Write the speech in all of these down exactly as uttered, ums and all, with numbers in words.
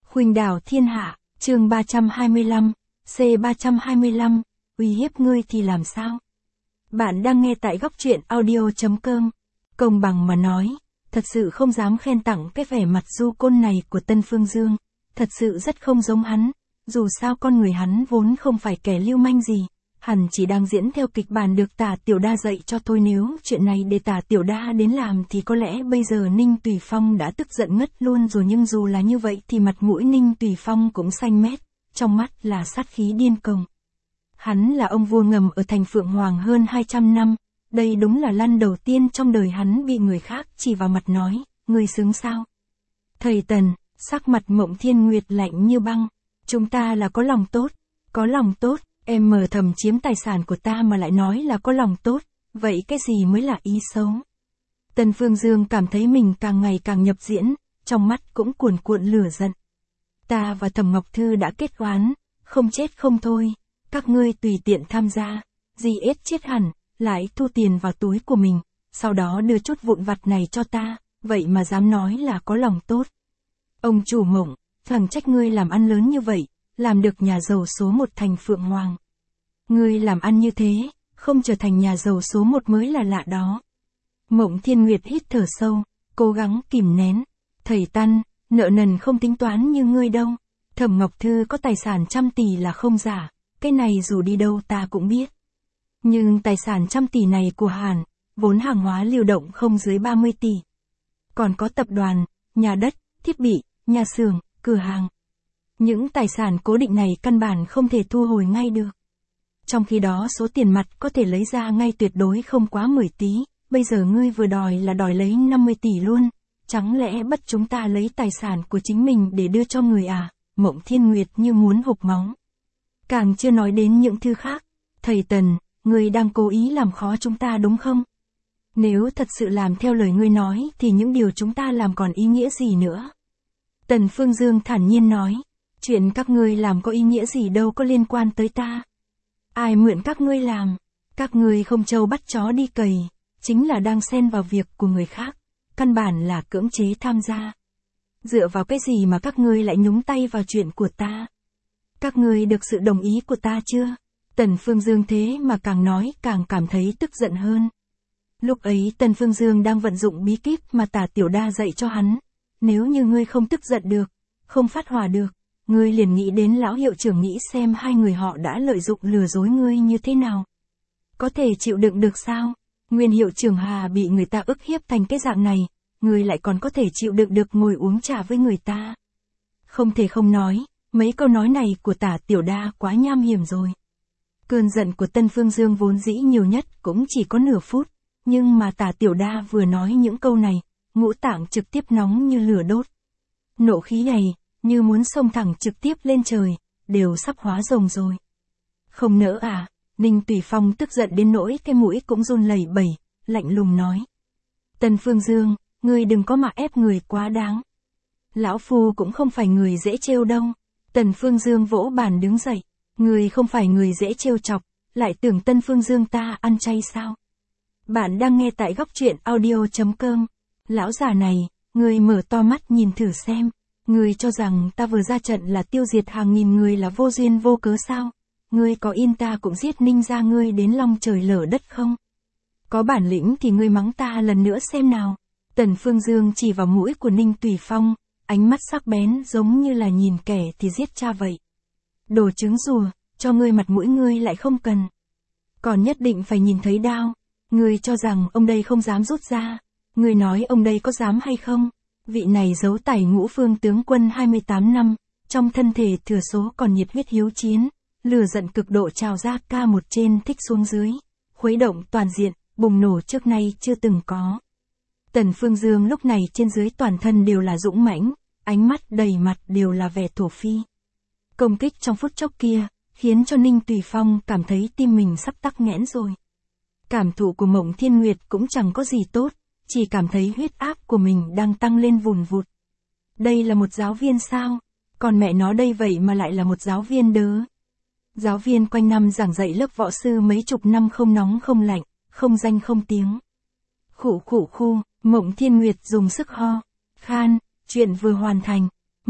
Khuynh đảo thiên hạ, chương ba trăm hai mươi lăm, C ba trăm hai mươi lăm, uy hiếp ngươi thì làm sao? Bạn đang nghe tại góc truyện audio chấm com. Công bằng mà nói, thật sự không dám khen tặng cái vẻ mặt du côn này của Tân Phương Dương, thật sự rất không giống hắn, dù sao con người hắn vốn không phải kẻ lưu manh gì, hẳn chỉ đang diễn theo kịch bản được Tả Tiểu Đa dạy cho thôi. Nếu chuyện này để Tả Tiểu Đa đến làm thì có lẽ bây giờ Ninh Tùy Phong đã tức giận ngất luôn rồi, nhưng dù là như vậy thì mặt mũi Ninh Tùy Phong cũng xanh mét, trong mắt là sát khí điên cuồng. Hắn là ông vua ngầm ở thành Phượng Hoàng hơn hai trăm năm, đây đúng là lần đầu tiên trong đời hắn bị người khác chỉ vào mặt nói, ngươi xứng sao? Thầy Tần, sắc mặt Mộng Thiên Nguyệt lạnh như băng, chúng ta là có lòng tốt, có lòng tốt, em mờ thầm chiếm tài sản của ta mà lại nói là có lòng tốt, vậy cái gì mới là ý xấu? Tân Phương Dương cảm thấy mình càng ngày càng nhập diễn, trong mắt cũng cuồn cuộn lửa giận. Ta và Thẩm Ngọc Thư đã kết oán, không chết không thôi, các ngươi tùy tiện tham gia, gì ết chết hẳn, lại thu tiền vào túi của mình, sau đó đưa chút vụn vặt này cho ta, vậy mà dám nói là có lòng tốt. Ông chủ Mộng, thằng trách ngươi làm ăn lớn như vậy, làm được nhà giàu số một thành Phượng Hoàng. Ngươi làm ăn như thế, không trở thành nhà giàu số một mới là lạ đó. Mộng Thiên Nguyệt hít thở sâu, cố gắng kìm nén. Thầy Tân, nợ nần không tính toán như ngươi đâu. Thẩm Ngọc Thư có tài sản trăm tỷ là không giả, cái này dù đi đâu ta cũng biết. Nhưng tài sản trăm tỷ này của Hàn, vốn hàng hóa lưu động không dưới ba mươi tỷ. Còn có tập đoàn, nhà đất, thiết bị, nhà xưởng, cửa hàng. Những tài sản cố định này căn bản không thể thu hồi ngay được. Trong khi đó số tiền mặt có thể lấy ra ngay tuyệt đối không quá mười tỷ, bây giờ ngươi vừa đòi là đòi lấy năm mươi tỷ luôn, chẳng lẽ bắt chúng ta lấy tài sản của chính mình để đưa cho người à? Mộng Thiên Nguyệt như muốn hộc máu. Càng chưa nói đến những thứ khác, thầy Tần, ngươi đang cố ý làm khó chúng ta đúng không? Nếu thật sự làm theo lời ngươi nói thì những điều chúng ta làm còn ý nghĩa gì nữa? Tần Phương Dương thản nhiên nói, chuyện các ngươi làm có ý nghĩa gì đâu có liên quan tới ta. Ai mượn các ngươi làm, các ngươi không trâu bắt chó đi cày, chính là đang xen vào việc của người khác, căn bản là cưỡng chế tham gia. Dựa vào cái gì mà các ngươi lại nhúng tay vào chuyện của ta? Các ngươi được sự đồng ý của ta chưa? Tần Phương Dương thế mà càng nói càng cảm thấy tức giận hơn. Lúc ấy Tần Phương Dương đang vận dụng bí kíp mà Tả Tiểu Đa dạy cho hắn. Nếu như ngươi không tức giận được, không phát hỏa được, ngươi liền nghĩ đến lão hiệu trưởng nghĩ xem hai người họ đã lợi dụng lừa dối ngươi như thế nào. Có thể chịu đựng được sao? Nguyên hiệu trưởng Hà bị người ta ức hiếp thành cái dạng này, ngươi lại còn có thể chịu đựng được ngồi uống trà với người ta. Không thể không nói, mấy câu nói này của Tả Tiểu Đa quá nham hiểm rồi. Cơn giận của Tân Phương Dương vốn dĩ nhiều nhất cũng chỉ có nửa phút, nhưng mà Tả Tiểu Đa vừa nói những câu này, ngũ tạng trực tiếp nóng như lửa đốt. Nộ khí này, như muốn xông thẳng trực tiếp lên trời, đều sắp hóa rồng rồi. Không nỡ à? Ninh Tùy Phong tức giận đến nỗi cái mũi cũng run lẩy bẩy, lạnh lùng nói. Tân Phương Dương, ngươi đừng có mà ép người quá đáng. Lão Phu cũng không phải người dễ trêu đâu. Tần Phương Dương vỗ bàn đứng dậy, ngươi không phải người dễ trêu chọc, lại tưởng Tân Phương Dương ta ăn chay sao? Bạn đang nghe tại góc truyện audio chấm com. Lão già này, ngươi mở to mắt nhìn thử xem, ngươi cho rằng ta vừa ra trận là tiêu diệt hàng nghìn người là vô duyên vô cớ sao? Ngươi có in ta cũng giết Ninh gia ngươi đến long trời lở đất không? Có bản lĩnh thì ngươi mắng ta lần nữa xem nào. Tần Phương Dương chỉ vào mũi của Ninh Tùy Phong, ánh mắt sắc bén giống như là nhìn kẻ thì giết cha vậy. Đồ trứng rùa, cho ngươi mặt mũi ngươi lại không cần. Còn nhất định phải nhìn thấy đao. Ngươi cho rằng ông đây không dám rút ra. Ngươi nói ông đây có dám hay không? Vị này giấu tải Ngũ Phương tướng quân hai mươi tám năm, trong thân thể thừa số còn nhiệt huyết hiếu chiến, lửa giận cực độ trào ra ca một trên thích xuống dưới, khuấy động toàn diện, bùng nổ trước nay chưa từng có. Tần Phương Dương lúc này trên dưới toàn thân đều là dũng mãnh, ánh mắt đầy mặt đều là vẻ thổ phi. Công kích trong phút chốc kia, khiến cho Ninh Tùy Phong cảm thấy tim mình sắp tắc nghẽn rồi. Cảm thụ của Mộng Thiên Nguyệt cũng chẳng có gì tốt, chỉ cảm thấy huyết áp của mình đang tăng lên vùn vụt. Đây là một giáo viên sao? Còn mẹ nó đây vậy mà lại là một giáo viên đớ. Giáo viên quanh năm giảng dạy lớp võ sư mấy chục năm không nóng không lạnh, không danh không tiếng. Khụ khụ khu, Mộng Thiên Nguyệt dùng sức ho. Khan, chuyện vừa hoàn thành. Một,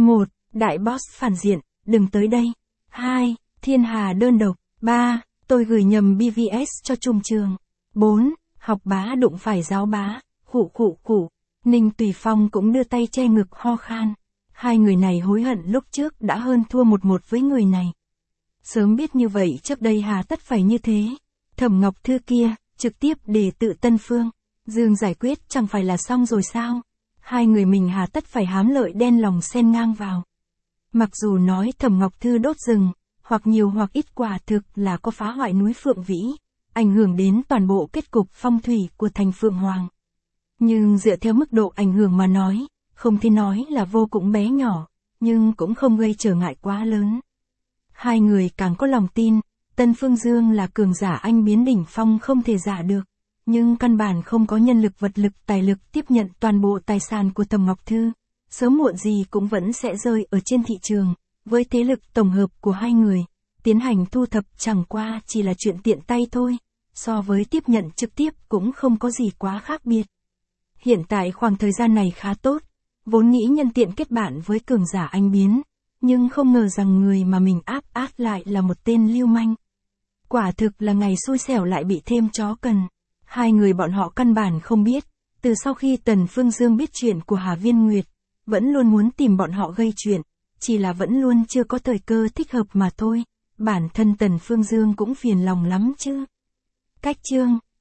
Đại boss phản diện, đừng tới đây. hai. Thiên hà đơn độc. ba. Tôi gửi nhầm bê vê ét cho Trung Trường. bốn. Học bá đụng phải giáo bá. Khụ khụ khụ. Ninh Tùy Phong cũng đưa tay che ngực ho khan. Hai người này hối hận lúc trước đã hơn thua một một với người này. Sớm biết như vậy trước đây hà tất phải như thế. Thẩm Ngọc Thư kia, trực tiếp đề tự Tân Phương. Dương giải quyết chẳng phải là xong rồi sao? Hai người mình hà tất phải hám lợi đen lòng xen ngang vào. Mặc dù nói Thẩm Ngọc Thư đốt rừng, hoặc nhiều hoặc ít quả thực là có phá hoại núi Phượng Vĩ, ảnh hưởng đến toàn bộ kết cục phong thủy của thành Phượng Hoàng. Nhưng dựa theo mức độ ảnh hưởng mà nói, không thể nói là vô cùng bé nhỏ, nhưng cũng không gây trở ngại quá lớn. Hai người càng có lòng tin, Tân Phương Dương là cường giả anh biến đỉnh phong không thể giả được, nhưng căn bản không có nhân lực vật lực tài lực tiếp nhận toàn bộ tài sản của Thẩm Ngọc Thư, sớm muộn gì cũng vẫn sẽ rơi ở trên thị trường, với thế lực tổng hợp của hai người, tiến hành thu thập chẳng qua chỉ là chuyện tiện tay thôi, so với tiếp nhận trực tiếp cũng không có gì quá khác biệt. Hiện tại khoảng thời gian này khá tốt, vốn nghĩ nhân tiện kết bạn với cường giả anh biến, nhưng không ngờ rằng người mà mình áp át lại là một tên lưu manh. Quả thực là ngày xui xẻo lại bị thêm chó cần. Hai người bọn họ căn bản không biết, từ sau khi Tần Phương Dương biết chuyện của Hà Viên Nguyệt, vẫn luôn muốn tìm bọn họ gây chuyện, chỉ là vẫn luôn chưa có thời cơ thích hợp mà thôi, bản thân Tần Phương Dương cũng phiền lòng lắm chứ. Cách chương